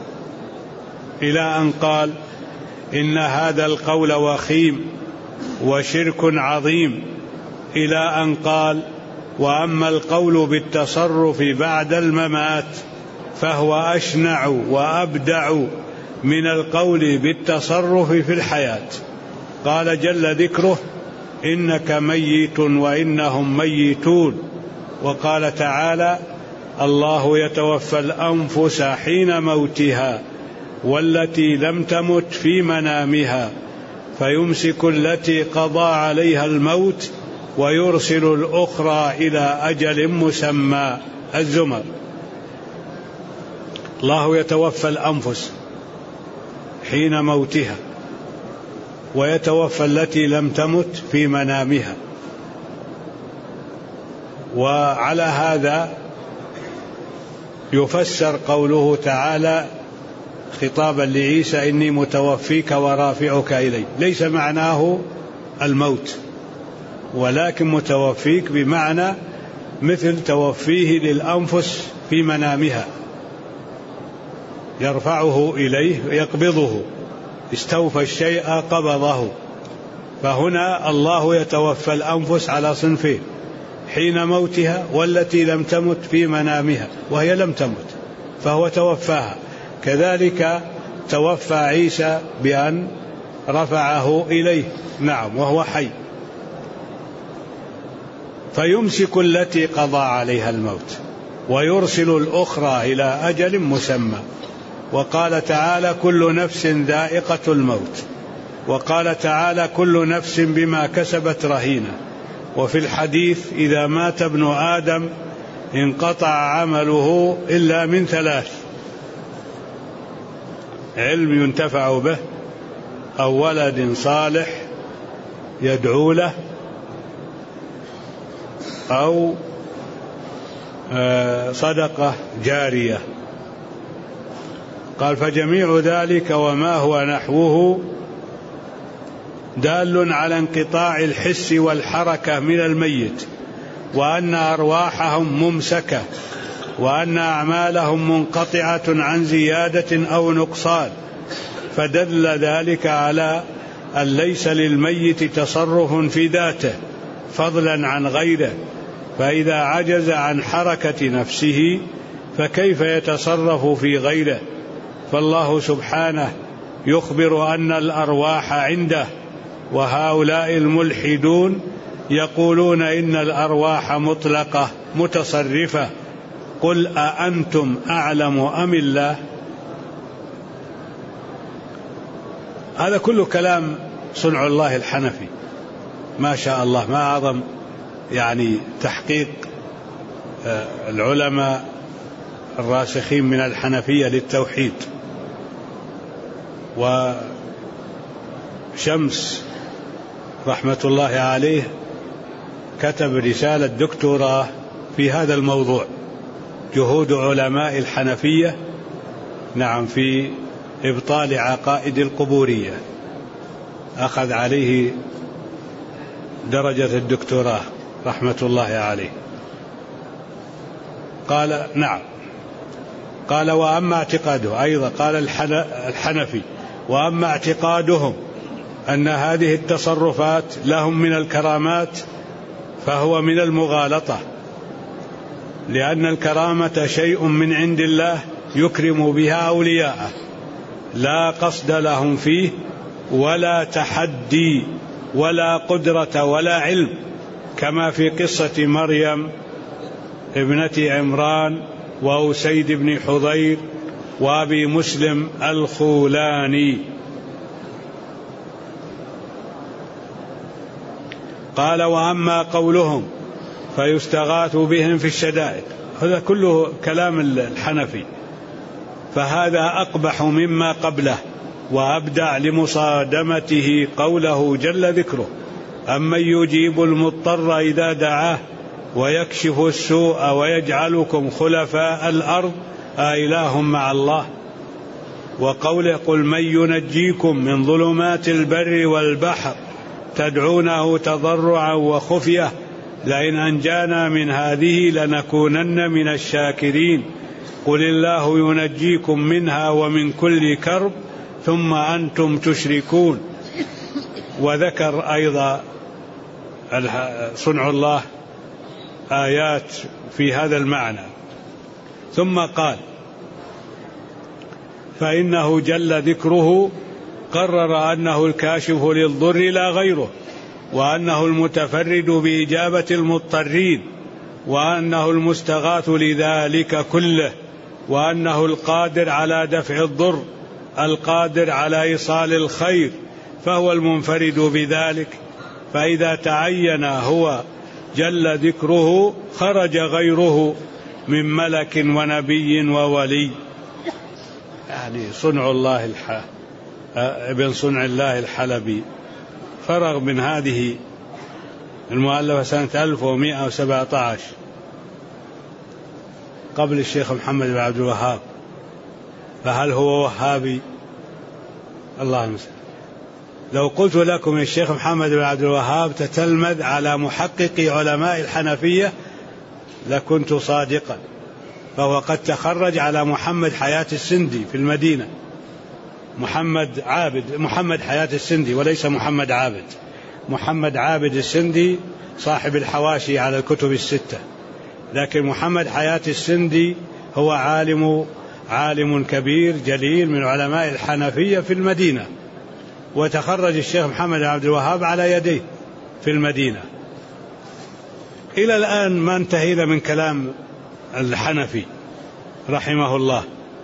Speaker 1: إلى أن قال: إن هذا القول وخيم وشرك عظيم، إلى أن قال: وأما القول بالتصرف بعد الممات فهو أشنع وأبدع من القول بالتصرف في الحياة. قال جل ذكره: إنك ميت وإنهم ميتون. وقال تعالى: الله يتوفى الأنفس حين موتها والتي لم تمت في منامها فيمسك التي قضى عليها الموت ويرسل الأخرى إلى أجل مسمى. الزمر. الله يتوفى الأنفس حين موتها ويتوفى التي لم تمت في منامها. وعلى هذا يفسر قوله تعالى: خطابا لعيسى إني متوفيك ورافعك إلي، ليس معناه الموت، ولكن متوفيك بمعنى مثل توفيه للأنفس في منامها، يرفعه إليه يقبضه، استوفى الشيء قبضه. فهنا الله يتوفى الأنفس على صنفين: حين موتها والتي لم تمت في منامها، وهي لم تمت فهو توفاها. كذلك توفى عيسى بأن رفعه إليه، نعم، وهو حي. فيمسك التي قضى عليها الموت ويرسل الأخرى إلى أجل مسمى. وقال تعالى: كل نفس ذائقة الموت. وقال تعالى: كل نفس بما كسبت رهينة. وفي الحديث: إذا مات ابن آدم انقطع عمله إلا من ثلاث: علم ينتفع به، أو ولد صالح يدعو له، أو صدقة جارية. قال: فجميع ذلك وما هو نحوه دال على انقطاع الحس والحركة من الميت، وأن أرواحهم ممسكة، وأن أعمالهم منقطعة عن زيادة أو نقصان. فدل ذلك على أن ليس للميت تصرف في ذاته فضلا عن غيره، فإذا عجز عن حركة نفسه فكيف يتصرف في غيره؟ فالله سبحانه يخبر أن الأرواح عنده، وهؤلاء الملحدون يقولون إن الأرواح مطلقة متصرفة. قل أأنتم أعلم أم الله؟ هذا كله كلام صنع الله الحنفي، ما شاء الله، ما أعظم يعني تحقيق العلماء الراسخين من الحنفية للتوحيد. وشمس رحمة الله عليه كتب رسالة دكتوراه في هذا الموضوع: جهود علماء الحنفية، نعم، في إبطال عقائد القبورية. أخذ عليه درجة الدكتوراه رحمة الله عليه. قال: نعم. قال: وأما اعتقاده، أيضا قال الحنفي: وأما اعتقادهم أن هذه التصرفات لهم من الكرامات فهو من المغالطة، لأن الكرامة شيء من عند الله يكرم بها أولياءه، لا قصد لهم فيه ولا تحدي ولا قدرة ولا علم، كما في قصة مريم ابنة عمران وأسيد بن حضير وأبي مسلم الخولاني. قال: وأما قولهم فيستغاث بهم في الشدائد، هذا كله كلام الحنفي، فهذا أقبح مما قبله وأبدع لمصادمته قوله جل ذكره: أمن يجيب المضطر إذا دعاه ويكشف السوء ويجعلكم خلفاء الأرض أإله مع الله. وقوله: قل من ينجيكم من ظلمات البر والبحر تدعونه تضرعا وخفية لئن أنجانا من هذه لنكونن من الشاكرين قل الله ينجيكم منها ومن كل كرب ثم أنتم تشركون. وذكر أيضا صنع الله آيات في هذا المعنى. ثم قال: فإنه جل ذكره قرر أنه الكاشف للضر لا غيره، وأنه المتفرد بإجابة المضطرين، وأنه المستغاث لذلك كله، وأنه القادر على دفع الضر، القادر على إيصال الخير، فهو المنفرد بذلك. فإذا تعين هو جل ذكره خرج غيره من ملك ونبي وولي. يعني صنع الله ابن صنع الله الحلبي فرغ من هذه المؤلفة سنة 1117 قبل الشيخ محمد بن عبد الوهاب فهل هو وهابي؟ الله المستعان. لو قلت لكم الشيخ محمد بن عبد الوهاب تتلمذ على محقق علماء الحنفية لكنت صادقا، فهو قد تخرج على محمد حياة السندي في المدينة. محمد حياة السندي وليس محمد عابد. محمد عابد السندي صاحب الحواشي على الكتب الستة، لكن محمد حياة السندي هو عالم كبير جليل من علماء الحنفية في المدينة، وتخرج الشيخ محمد عبد الوهاب على يديه في المدينة. إلى الآن ما انتهينا من كلام الحنفي رحمه الله.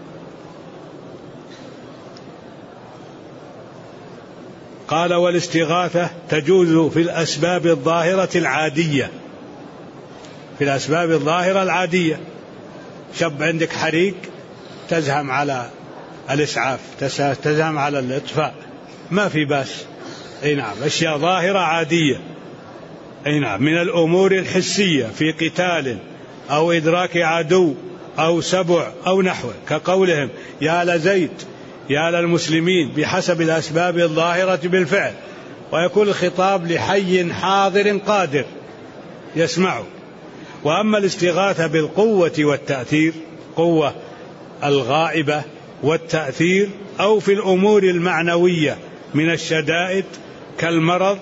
Speaker 1: قال: والاستغاثة تجوز في الأسباب الظاهرة العادية. في الأسباب الظاهرة العادية، شب عندك حريق تزهم على الإسعاف، تزهم على الإطفاء، ما في بأس. أي نعم، أشياء ظاهرة عادية. أي نعم، من الأمور الحسية في قتال أو إدراك عدو أو سبع أو نحوه، كقولهم يا لزيد يا للمسلمين، بحسب الأسباب الظاهرة بالفعل، ويكون الخطاب لحي حاضر قادر يسمعه. وأما الاستغاثة بالقوة والتأثير، قوة الغائبة والتأثير، أو في الأمور المعنوية من الشدائد كالمرض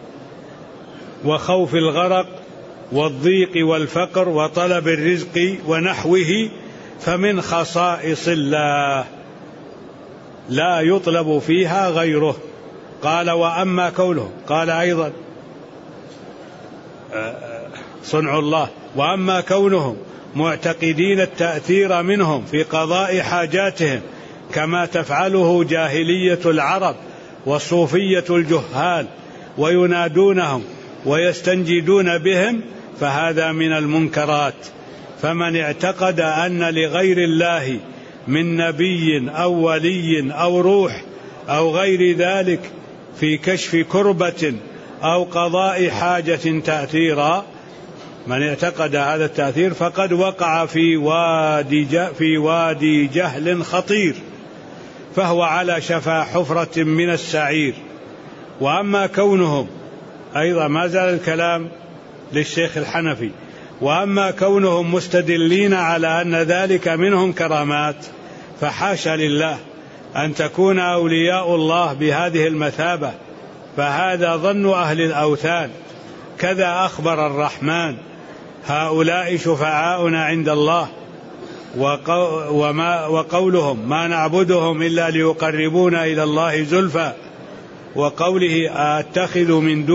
Speaker 1: وخوف الغرق والضيق والفقر وطلب الرزق ونحوه، فمن خصائص الله لا يطلب فيها غيره. قال: وأما كونه، قال أيضا صنع الله، وأما كونهم معتقدين التأثير منهم في قضاء حاجاتهم كما تفعله جاهلية العرب والصوفية الجهال، وينادونهم ويستنجدون بهم، فهذا من المنكرات. فمن اعتقد أن لغير الله من نبي أو ولي أو روح أو غير ذلك في كشف كربة أو قضاء حاجة تأثيرا، من اعتقد هذا التأثير فقد وقع في وادي جهل خطير، فهو على شفا حفرة من السعير. وأما كونهم، أيضا ما زال الكلام للشيخ الحنفي، وأما كونهم مستدلين على أن ذلك منهم كرامات، فحاشا لله أن تكون أولياء الله بهذه المثابة، فهذا ظن أهل الأوثان. كذا أخبر الرحمن: هؤلاء شفعاؤنا عند الله. وقولهم: ما نعبدهم إلا ليقربونا إلى الله زلفى. وقوله: أتخذ من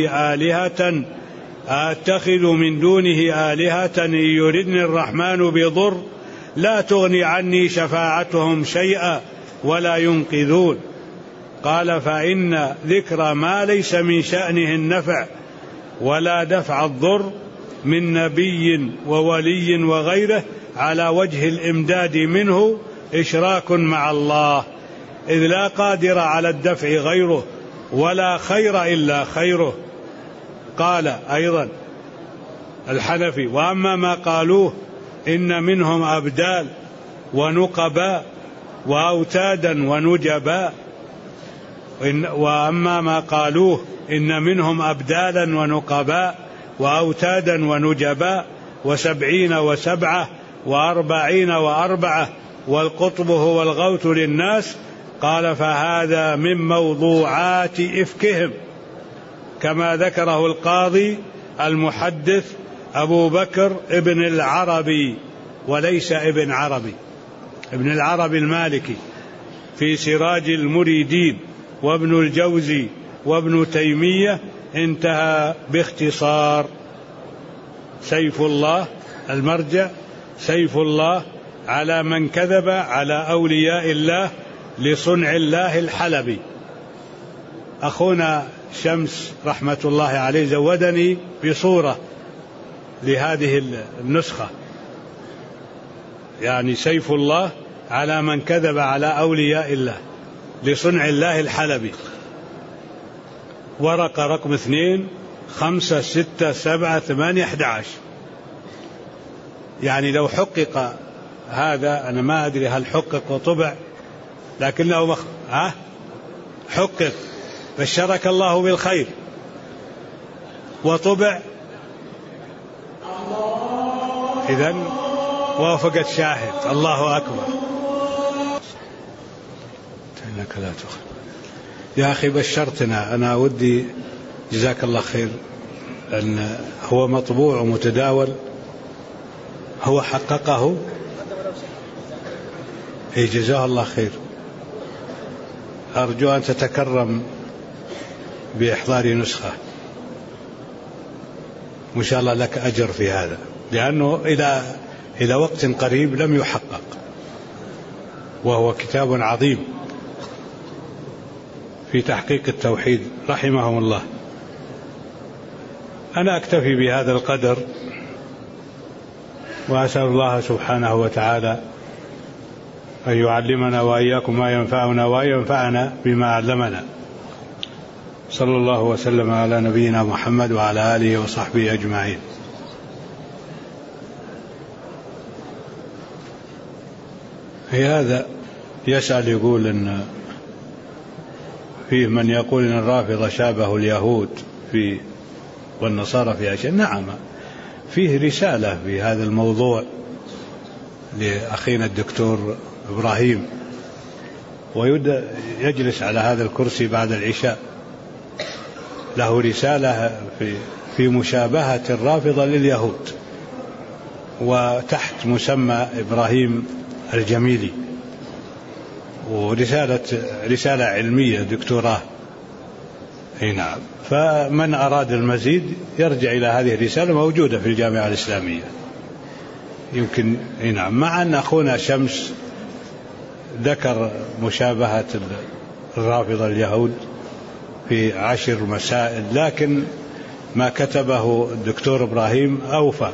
Speaker 1: دونه آلهة إن يردني الرحمن بضر لا تغني عني شفاعتهم شيئا ولا ينقذون. قال: فإن ذكر ما ليس من شأنه النفع ولا دفع الضر من نبي وولي وغيره على وجه الإمداد منه إشراك مع الله، إذ لا قادر على الدفع غيره ولا خير إلا خيره. قال أيضا الحنفي: وأما ما قالوه إن منهم أبدال ونقباء وأوتادا ونجباء، وأما ما قالوه إن منهم أبدالا ونقباء وأوتادا ونجباء 70 و7 و40 و4 والقطب هو الغوث للناس، قال: فهذا من موضوعات إفكهم، كما ذكره القاضي المحدث أبو بكر ابن العربي، وليس ابن عربي، ابن العربي المالكي، في سراج المريدين، وابن الجوزي وابن تيمية. انتهى باختصار. سيف الله المرجع: سيف الله على من كذب على أولياء الله لصنع الله الحلبي. أخونا شمس رحمة الله عليه زودني بصورة لهذه النسخة، يعني سيف الله على من كذب على أولياء الله لصنع الله الحلبي، ورقة رقم 2 5 6 7 8 11. يعني لو حقق هذا أنا ما أدري هل حقق وطبع، لكنه حقق بشرك الله بالخير، وطبع إذن وافقت شاهد. الله أكبر. إنك لا تخلق يا أخي، بشرتنا. أنا ودي جزاك الله خير، أن هو مطبوع ومتداول، هو حققه. جزاه الله خير. أرجو أن تتكرم بإحضار نسخة، وإن شاء الله لك أجر في هذا، لأنه إلى وقت قريب لم يحقق، وهو كتاب عظيم في تحقيق التوحيد رحمهم الله. أنا أكتفي بهذا القدر، وأسأل الله سبحانه وتعالى أن يعلمنا وإياكم ما ينفعنا وأن ينفعنا بما علمنا. صلى الله وسلم على نبينا محمد وعلى آله وصحبه أجمعين. هذا يسأل يقول إن فيه من يقول إن الرافضة شابه اليهود والنصارى في أشياء. نعم، فيه رسالة في هذا الموضوع لأخينا الدكتور إبراهيم، ويجلس على هذا الكرسي بعد العشاء، له رسالة في مشابهة الرافضة لليهود، وتحت مسمى إبراهيم الجميلي، رسالة علمية دكتوراه. نعم، فمن أراد المزيد يرجع إلى هذه الرسالة، موجودة في الجامعة الإسلامية يمكن. نعم، مع أن أخونا شمس ذكر مشابهة الرافضة اليهود في 10 مسائل، لكن ما كتبه الدكتور إبراهيم أوفى.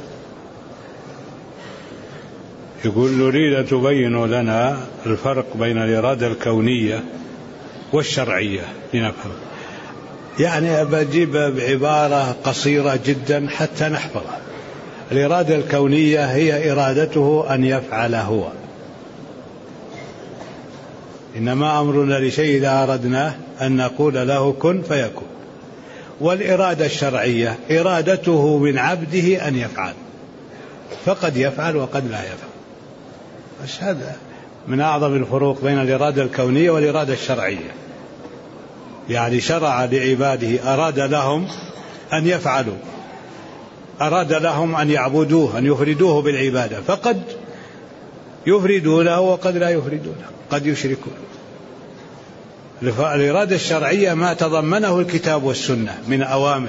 Speaker 1: يقول نريد أن تبينوا لنا الفرق بين الإرادة الكونية والشرعية لنفهم. يعني بجيب بعبارة قصيرة جدا حتى نحفظها. الإرادة الكونية هي إرادته أن يفعل هو، إنما أمرنا لشيء إذا أردناه أن نقول له كن فيكون. والإرادة الشرعية إرادته من عبده أن يفعل، فقد يفعل وقد لا يفعل. بس هذا من أعظم الفروق بين الإرادة الكونية والإرادة الشرعية. يعني شرع لعباده، أراد لهم أن يفعلوا، أراد لهم أن يعبدوه، أن يفردوه بالعبادة، فقد يفردونه وقد لا يفردونه، قد يشركون. الإرادة الشرعية ما تضمنه الكتاب والسنة من أوامر،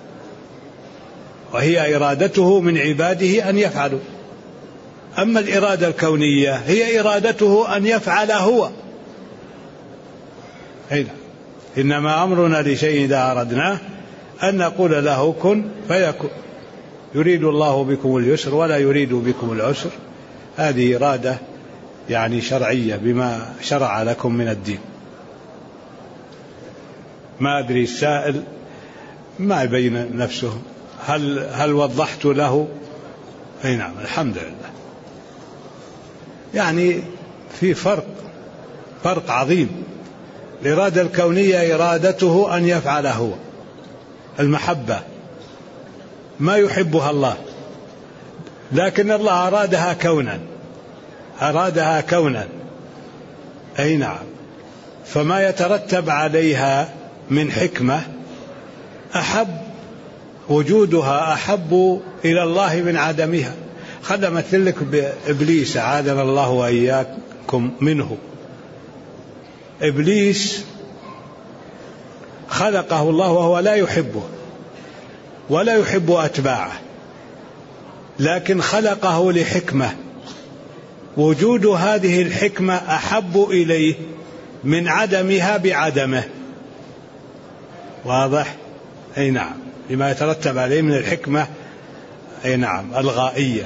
Speaker 1: وهي إرادته من عباده أن يفعلوا. أما الإرادة الكونية هي إرادته أن يفعل هو. إنما أمرنا لشيء إذا أردناه أن نقول له كن فيكون. يريد الله بكم اليسر ولا يريد بكم العسر. هذه إرادة يعني شرعية بما شرع لكم من الدين. ما أدري السائل ما يبين نفسه، هل وضحت له؟ أي نعم، الحمد لله. يعني في فرق عظيم. الإرادة الكونية إرادته أن يفعل هو، المحبة ما يحبها الله، لكن الله أرادها كونا. أي نعم، فما يترتب عليها من حكمة وجودها أحب إلى الله من عدمها. خلنا مثل لك بإبليس، عاذنا الله وإياكم منه. إبليس خلقه الله وهو لا يحبه ولا يحب أتباعه، لكن خلقه لحكمة، وجود هذه الحكمة أحب إليه من عدمها بعدمه. واضح؟ أي نعم، لما يترتب عليه من الحكمة. أي نعم، الغائية.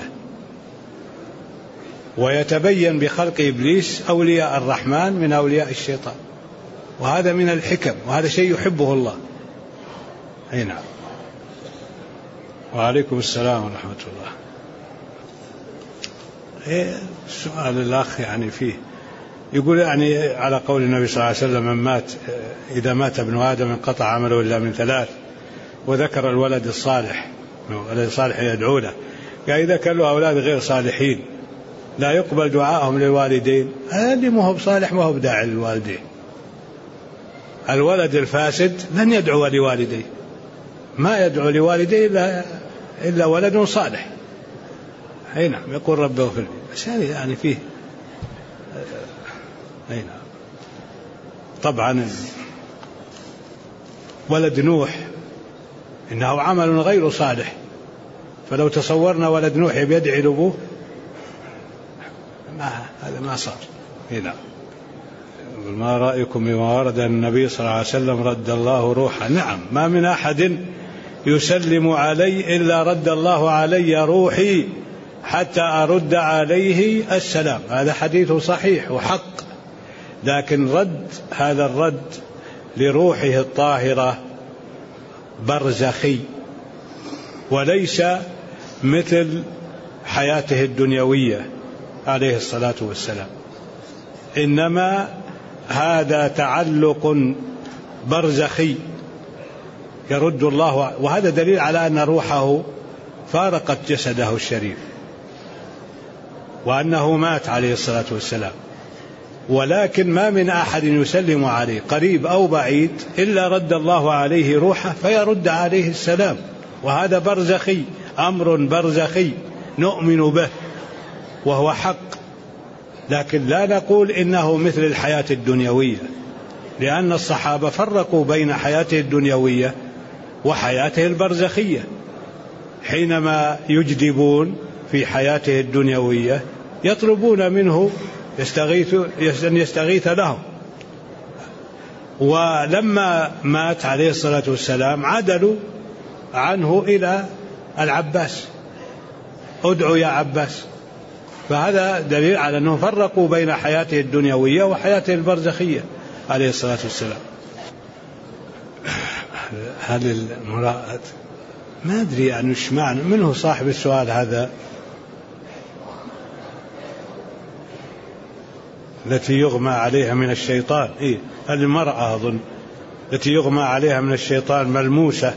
Speaker 1: ويتبين بخلق إبليس أولياء الرحمن من أولياء الشيطان، وهذا من الحكم، وهذا شيء يحبه الله. أي نعم. وعليكم السلام ورحمة الله. السؤال الأخ يعني فيه يقول يعني على قول النبي صلى الله عليه وسلم من مات إذا مات ابن آدم انقطع عمله إلا من ثلاث، وذكر الولد الصالح، الولد الصالح يدعو له، قال إذا كان له أولاد غير صالحين لا يقبل دعائهم للوالدين، هذا ما هو بصالح ما هو بداعي للوالدين. الولد الفاسد لن يدعو لوالديه، ما يدعو لوالديه إلا ولد صالح. أي نعم، يقول رب اغفر لي، بس هذه يعني فيه أي نعم. طبعا ولد نوح إنه عمل غير صالح، فلو تصورنا ولد نوح يدعي لأبوه هذا ما صار. هنا ما رأيكم بما ورد النبي صلى الله عليه وسلم رد الله روحه؟ نعم، ما من أحد يسلم علي إلا رد الله علي روحي حتى أرد عليه السلام. هذا حديث صحيح وحق، لكن رد هذا الرد لروحه الطاهرة برزخي، وليس مثل حياته الدنيوية عليه الصلاة والسلام، إنما هذا تعلق برزخي يرد الله، وهذا دليل على أن روحه فارقت جسده الشريف وأنه مات عليه الصلاة والسلام. ولكن ما من أحد يسلم عليه قريب أو بعيد إلا رد الله عليه روحه فيرد عليه السلام، وهذا برزخي، أمر برزخي نؤمن به وهو حق، لكن لا نقول إنه مثل الحياة الدنيوية، لأن الصحابة فرقوا بين حياته الدنيوية وحياته البرزخية. حينما يجدبون في حياته الدنيوية يطلبون منه يستغيث لهم، ولما مات عليه الصلاة والسلام عدلوا عنه إلى العباس، ادعوا يا عباس. فهذا دليل على أنه فرقوا بين حياته الدنيوية وحياته البرزخية عليه الصلاة والسلام. هل المرأة ما أدري يعني إيش معنى منه صاحب السؤال هذا، التي يغمى عليها من الشيطان، المرأة أظن التي يغمى عليها من الشيطان ملموسة،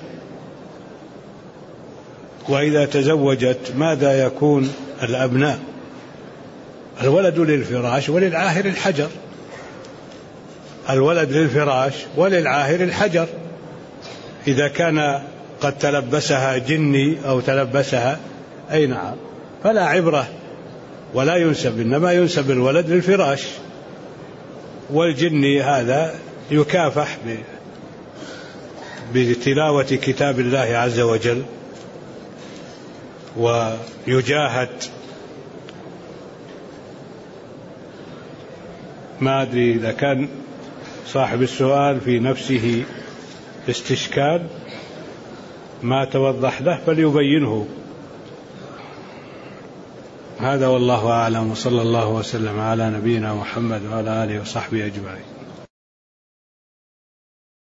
Speaker 1: وإذا تزوجت ماذا يكون الأبناء؟ الولد للفراش وللعاهر الحجر، الولد للفراش وللعاهر الحجر. إذا كان قد تلبسها جني أو تلبسها أي نعم فلا عبرة ولا ينسب، إنما ينسب الولد للفراش، والجني هذا يكافح بتلاوة كتاب الله عز وجل ويجاهد. ما أدري إذا كان صاحب السؤال في نفسه استشكال ما توضح له فليبينه. هذا والله أعلم، وصلى الله وسلم على نبينا محمد وعلى آله وصحبه أجمعين.